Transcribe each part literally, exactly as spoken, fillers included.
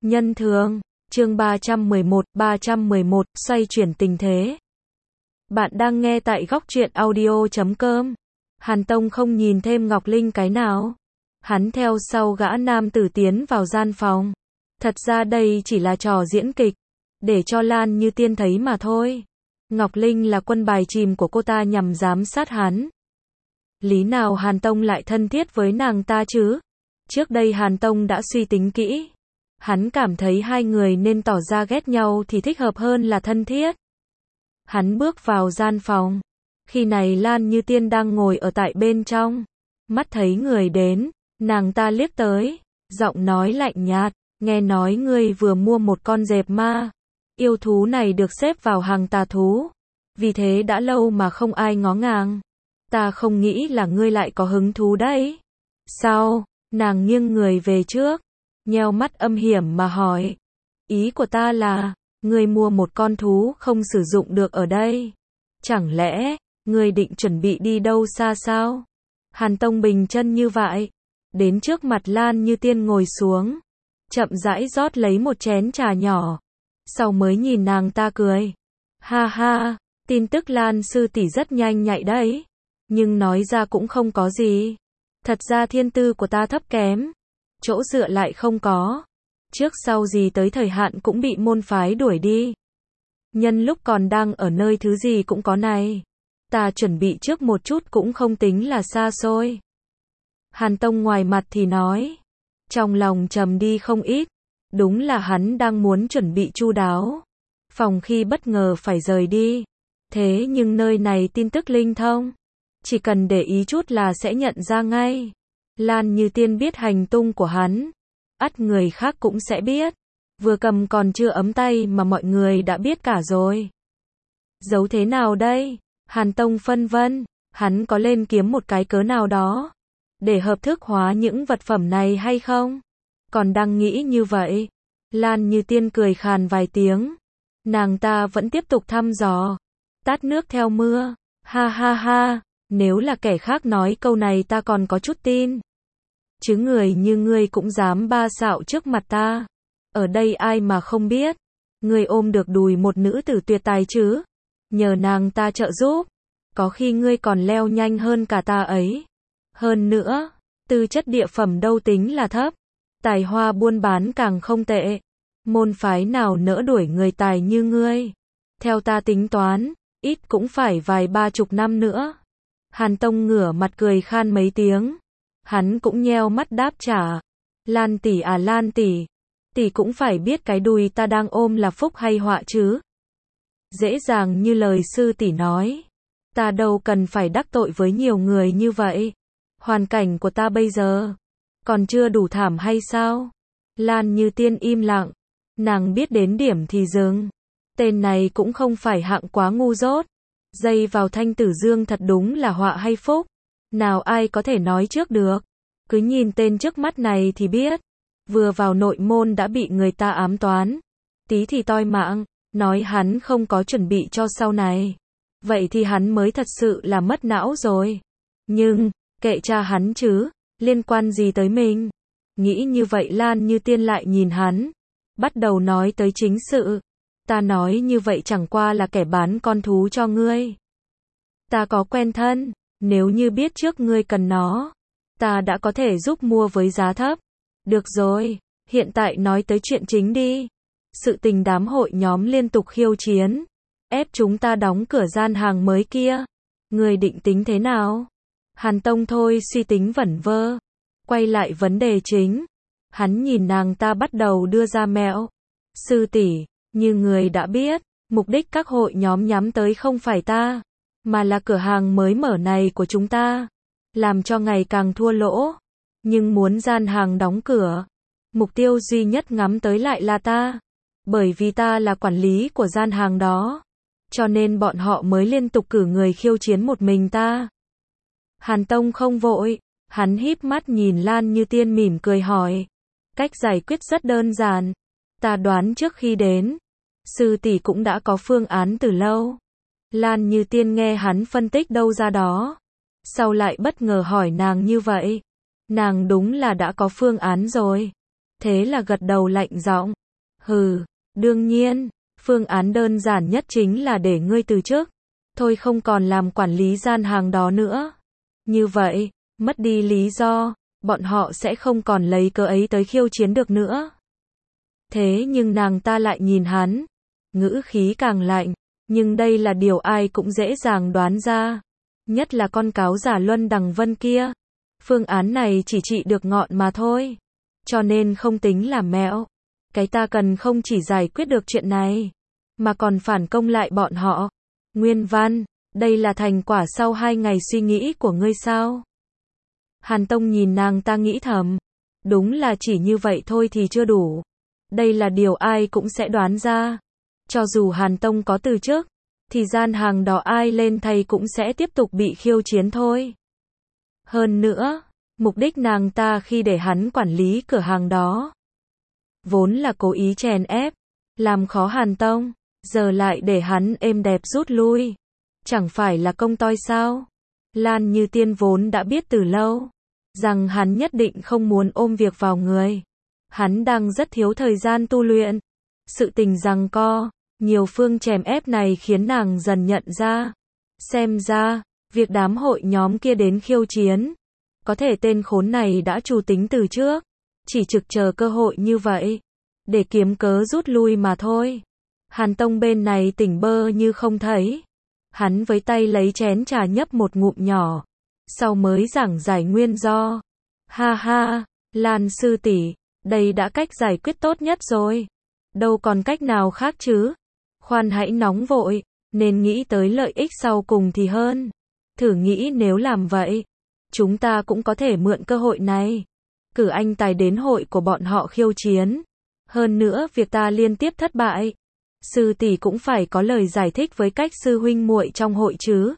Nhân thường, chương ba trăm mười một, ba trăm mười một, xoay chuyển tình thế. Bạn đang nghe tại góc truyện audio chấm com. Hàn Tông không nhìn thêm Ngọc Linh cái nào. Hắn theo sau gã nam tử tiến vào gian phòng. Thật ra đây chỉ là trò diễn kịch, để cho Lan Như Tiên thấy mà thôi. Ngọc Linh là quân bài chìm của cô ta nhằm giám sát hắn. Lý nào Hàn Tông lại thân thiết với nàng ta chứ? Trước đây Hàn Tông đã suy tính kỹ. Hắn cảm thấy hai người nên tỏ ra ghét nhau thì thích hợp hơn là thân thiết. Hắn bước vào gian phòng. Khi này Lan Như Tiên đang ngồi ở tại bên trong. Mắt thấy người đến, nàng ta liếc tới, giọng nói lạnh nhạt, nghe nói ngươi vừa mua một con dẹp ma. Yêu thú này được xếp vào hàng tà thú. Vì thế đã lâu mà không ai ngó ngàng. Ta không nghĩ là ngươi lại có hứng thú đấy. Sao? Nàng nghiêng người về trước, nheo mắt âm hiểm mà hỏi. Ý của ta là, ngươi mua một con thú không sử dụng được ở đây. Chẳng lẽ, ngươi định chuẩn bị đi đâu xa sao? Hàn Tông bình chân như vậy, đến trước mặt Lan Như Tiên ngồi xuống, chậm rãi rót lấy một chén trà nhỏ, sau mới nhìn nàng ta cười. Ha ha, tin tức Lan sư tỷ rất nhanh nhạy đấy, nhưng nói ra cũng không có gì. Thật ra thiên tư của ta thấp kém, chỗ dựa lại không có, trước sau gì tới thời hạn cũng bị môn phái đuổi đi. Nhân lúc còn đang ở nơi thứ gì cũng có này, ta chuẩn bị trước một chút cũng không tính là xa xôi. Hàn Tông ngoài mặt thì nói, trong lòng trầm đi không ít, đúng là hắn đang muốn chuẩn bị chu đáo, phòng khi bất ngờ phải rời đi. Thế nhưng nơi này tin tức linh thông, chỉ cần để ý chút là sẽ nhận ra ngay. Lan Như Tiên biết hành tung của hắn, ắt người khác cũng sẽ biết. Vừa cầm còn chưa ấm tay mà mọi người đã biết cả rồi. Giấu thế nào đây? Hàn Tông phân vân, hắn có lên kiếm một cái cớ nào đó để hợp thức hóa những vật phẩm này hay không? Còn đang nghĩ như vậy, Lan Như Tiên cười khàn vài tiếng. Nàng ta vẫn tiếp tục thăm dò, tát nước theo mưa. Ha ha ha, nếu là kẻ khác nói câu này ta còn có chút tin. Chứ người như ngươi cũng dám ba xạo trước mặt ta. Ở đây ai mà không biết, ngươi ôm được đùi một nữ tử tuyệt tài chứ. Nhờ nàng ta trợ giúp, có khi ngươi còn leo nhanh hơn cả ta ấy. Hơn nữa, tư chất địa phẩm đâu tính là thấp, tài hoa buôn bán càng không tệ. Môn phái nào nỡ đuổi người tài như ngươi? Theo ta tính toán, ít cũng phải vài ba chục năm nữa. Hàn Tông ngửa mặt cười khan mấy tiếng. Hắn cũng nheo mắt đáp trả. Lan tỷ à Lan tỷ, tỷ cũng phải biết cái đùi ta đang ôm là phúc hay họa chứ. Dễ dàng như lời sư tỷ nói, ta đâu cần phải đắc tội với nhiều người như vậy. Hoàn cảnh của ta bây giờ còn chưa đủ thảm hay sao? Lan Như Tiên im lặng, nàng biết đến điểm thì dừng. Tên này cũng không phải hạng quá ngu dốt. Dây vào Thanh Tử Dương thật đúng là họa hay phúc, nào ai có thể nói trước được. Cứ nhìn tên trước mắt này thì biết, vừa vào nội môn đã bị người ta ám toán, tí thì toi mạng. Nói hắn không có chuẩn bị cho sau này, vậy thì hắn mới thật sự là mất não rồi. Nhưng, kệ cha hắn chứ, liên quan gì tới mình? Nghĩ như vậy Lan Như Tiên lại nhìn hắn, bắt đầu nói tới chính sự. Ta nói như vậy chẳng qua là kẻ bán con thú cho ngươi. Ta có quen thân, nếu như biết trước ngươi cần nó, ta đã có thể giúp mua với giá thấp. Được rồi, hiện tại nói tới chuyện chính đi. Sự tình đám hội nhóm liên tục khiêu chiến, ép chúng ta đóng cửa gian hàng mới kia. Ngươi định tính thế nào? Hàn Tông thôi suy tính vẩn vơ, quay lại vấn đề chính. Hắn nhìn nàng ta bắt đầu đưa ra mẹo. Sư tỷ, như người đã biết, mục đích các hội nhóm nhắm tới không phải ta, mà là cửa hàng mới mở này của chúng ta, làm cho ngày càng thua lỗ. Nhưng muốn gian hàng đóng cửa, mục tiêu duy nhất ngắm tới lại là ta. Bởi vì ta là quản lý của gian hàng đó, cho nên bọn họ mới liên tục cử người khiêu chiến một mình ta. Hàn Tông không vội, hắn híp mắt nhìn Lan Như Tiên mỉm cười hỏi. Cách giải quyết rất đơn giản. Ta đoán trước khi đến, sư tỷ cũng đã có phương án từ lâu. Lan Như Tiên nghe hắn phân tích đâu ra đó, sau lại bất ngờ hỏi nàng như vậy. Nàng đúng là đã có phương án rồi. thế là gật đầu lạnh giọng. Hừ, đương nhiên, phương án đơn giản nhất chính là để ngươi từ chức. Thôi không còn làm quản lý gian hàng đó nữa. Như vậy, mất đi lý do, bọn họ sẽ không còn lấy cớ ấy tới khiêu chiến được nữa. Thế nhưng nàng ta lại nhìn hắn, ngữ khí càng lạnh, nhưng đây là điều ai cũng dễ dàng đoán ra. Nhất là con cáo giả Luân Đằng Vân kia. Phương án này chỉ trị được ngọn mà thôi. Cho nên không tính là mẹo. Cái ta cần không chỉ giải quyết được chuyện này, mà còn phản công lại bọn họ. Nguyên Văn, đây là thành quả sau hai ngày suy nghĩ của ngươi sao? Hàn Tông nhìn nàng ta nghĩ thầm. Đúng là chỉ như vậy thôi thì chưa đủ. Đây là điều ai cũng sẽ đoán ra. Cho dù Hàn Tông có từ chức, thì gian hàng đó ai lên thay cũng sẽ tiếp tục bị khiêu chiến thôi. Hơn nữa, mục đích nàng ta khi để hắn quản lý cửa hàng đó, vốn là cố ý chèn ép, làm khó Hàn Tông, giờ lại để hắn êm đẹp rút lui. Chẳng phải là công toi sao? Lan Như Tiên vốn đã biết từ lâu, rằng hắn nhất định không muốn ôm việc vào người. Hắn đang rất thiếu thời gian tu luyện. Sự tình giằng co, nhiều phương chèn ép này khiến nàng dần nhận ra. Xem ra, việc đám hội nhóm kia đến khiêu chiến, có thể tên khốn này đã chủ tính từ trước, chỉ trực chờ cơ hội như vậy, để kiếm cớ rút lui mà thôi. Hàn Tông bên này tỉnh bơ như không thấy. Hắn với tay lấy chén trà nhấp một ngụm nhỏ, sau mới giảng giải nguyên do. Ha ha, Lan sư tỷ, đây đã cách giải quyết tốt nhất rồi. Đâu còn cách nào khác chứ. Khoan hãy nóng vội, nên nghĩ tới lợi ích sau cùng thì hơn. Thử nghĩ nếu làm vậy, chúng ta cũng có thể mượn cơ hội này, cử anh tài đến hội của bọn họ khiêu chiến. Hơn nữa việc ta liên tiếp thất bại, sư tỷ cũng phải có lời giải thích với cách sư huynh muội trong hội chứ.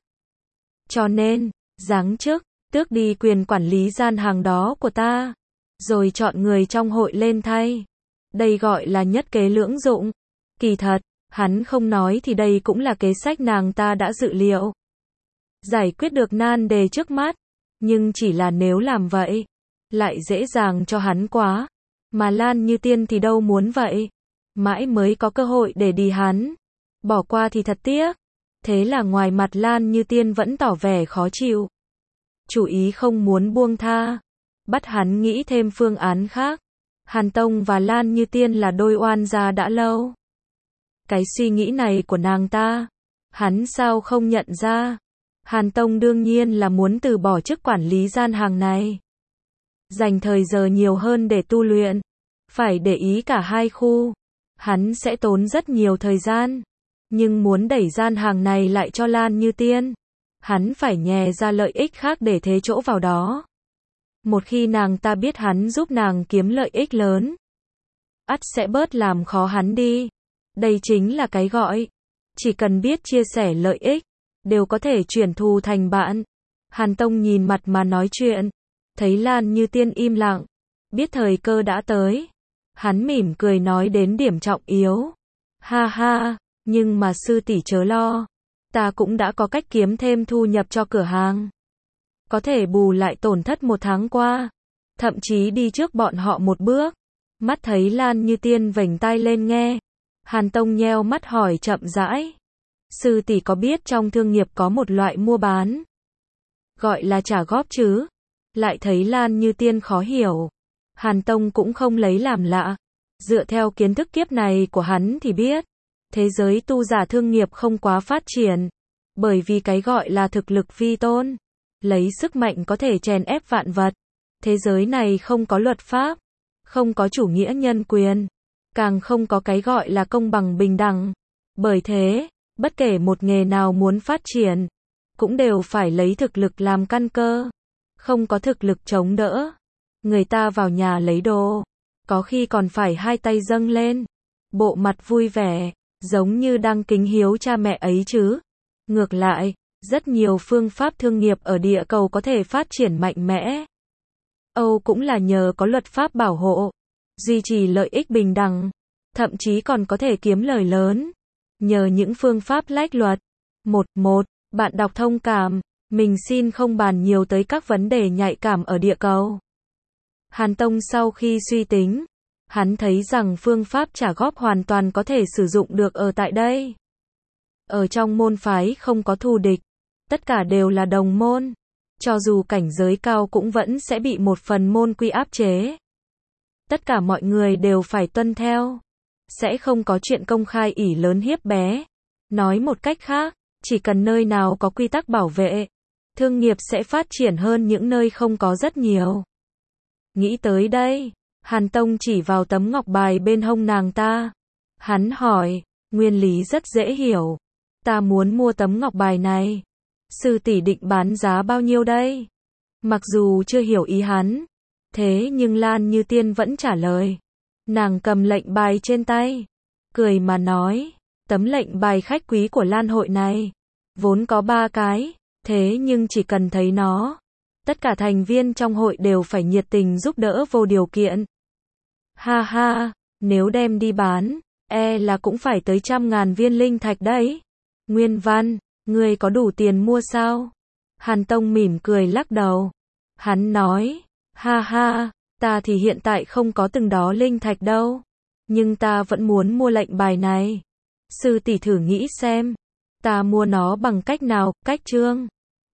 Cho nên, giáng chức, tước đi quyền quản lý gian hàng đó của ta, rồi chọn người trong hội lên thay. Đây gọi là nhất kế lưỡng dụng. Kỳ thật, hắn không nói thì đây cũng là kế sách nàng ta đã dự liệu. Giải quyết được nan đề trước mắt, nhưng chỉ là nếu làm vậy, lại dễ dàng cho hắn quá. Mà Lan Như Tiên thì đâu muốn vậy. Mãi mới có cơ hội để đi hắn. Bỏ qua thì thật tiếc. Thế là ngoài mặt Lan Như Tiên vẫn tỏ vẻ khó chịu. Chủ ý không muốn buông tha. Bắt hắn nghĩ thêm phương án khác. Hàn Tông và Lan Như Tiên là đôi oan gia đã lâu. Cái suy nghĩ này của nàng ta, hắn sao không nhận ra. Hàn Tông đương nhiên là muốn từ bỏ chức quản lý gian hàng này, dành thời giờ nhiều hơn để tu luyện. Phải để ý cả hai khu, hắn sẽ tốn rất nhiều thời gian. Nhưng muốn đẩy gian hàng này lại cho Lan Như Tiên, hắn phải nhè ra lợi ích khác để thế chỗ vào đó. Một khi nàng ta biết hắn giúp nàng kiếm lợi ích lớn, ắt sẽ bớt làm khó hắn đi. Đây chính là cái gọi, chỉ cần biết chia sẻ lợi ích, đều có thể chuyển thù thành bạn. Hàn Tông nhìn mặt mà nói chuyện, thấy Lan Như Tiên im lặng, biết thời cơ đã tới. Hắn mỉm cười nói đến điểm trọng yếu. Ha ha, nhưng mà sư tỷ chớ lo, ta cũng đã có cách kiếm thêm thu nhập cho cửa hàng. Có thể bù lại tổn thất một tháng qua, thậm chí đi trước bọn họ một bước. Mắt thấy Lan Như Tiên vểnh tai lên nghe, Hàn Tông nheo mắt hỏi chậm rãi. Sư tỷ có biết trong thương nghiệp có một loại mua bán, gọi là trả góp chứ? Lại thấy Lan Như Tiên khó hiểu. Hàn Tông cũng không lấy làm lạ. Dựa theo kiến thức kiếp này của hắn thì biết, thế giới tu giả thương nghiệp không quá phát triển. Bởi vì cái gọi là thực lực vi tôn, lấy sức mạnh có thể chèn ép vạn vật. Thế giới này không có luật pháp, không có chủ nghĩa nhân quyền, càng không có cái gọi là công bằng bình đẳng. Bởi thế, bất kể một nghề nào muốn phát triển, cũng đều phải lấy thực lực làm căn cơ. Không có thực lực chống đỡ, người ta vào nhà lấy đồ, có khi còn phải hai tay dâng lên, bộ mặt vui vẻ, giống như đang kính hiếu cha mẹ ấy chứ. Ngược lại, rất nhiều phương pháp thương nghiệp ở địa cầu có thể phát triển mạnh mẽ. Âu cũng là nhờ có luật pháp bảo hộ, duy trì lợi ích bình đẳng, thậm chí còn có thể kiếm lời lớn. Nhờ những phương pháp lách luật. Một, một, bạn đọc thông cảm, mình xin không bàn nhiều tới các vấn đề nhạy cảm ở địa cầu. Hàn Tông sau khi suy tính, Hắn thấy rằng phương pháp trả góp hoàn toàn có thể sử dụng được ở tại đây. Ở trong môn phái không có thù địch, tất cả đều là đồng môn. Cho dù cảnh giới cao cũng vẫn sẽ bị một phần môn quy áp chế. Tất cả mọi người đều phải tuân theo. Sẽ không có chuyện công khai ỷ lớn hiếp bé. Nói một cách khác, chỉ cần nơi nào có quy tắc bảo vệ, thương nghiệp sẽ phát triển hơn những nơi không có rất nhiều. Nghĩ tới đây, Hàn Tông chỉ vào tấm ngọc bài bên hông nàng ta. Hắn hỏi, nguyên lý rất dễ hiểu. Ta muốn mua tấm ngọc bài này. Sư tỷ định bán giá bao nhiêu đây? Mặc dù chưa hiểu ý hắn, thế nhưng Lan Như Tiên vẫn trả lời. Nàng cầm lệnh bài trên tay, cười mà nói, tấm lệnh bài khách quý của Lan hội này, vốn có ba cái, thế nhưng chỉ cần thấy nó, tất cả thành viên trong hội đều phải nhiệt tình giúp đỡ vô điều kiện. Ha ha, nếu đem đi bán, e là cũng phải tới trăm ngàn viên linh thạch đấy. Nguyên Văn, ngươi có đủ tiền mua sao? Hàn Tông mỉm cười lắc đầu. Hắn nói, ha ha, ta thì hiện tại không có từng đó linh thạch đâu. Nhưng ta vẫn muốn mua lệnh bài này. Sư tỷ thử nghĩ xem, ta mua nó bằng cách nào, cách trương.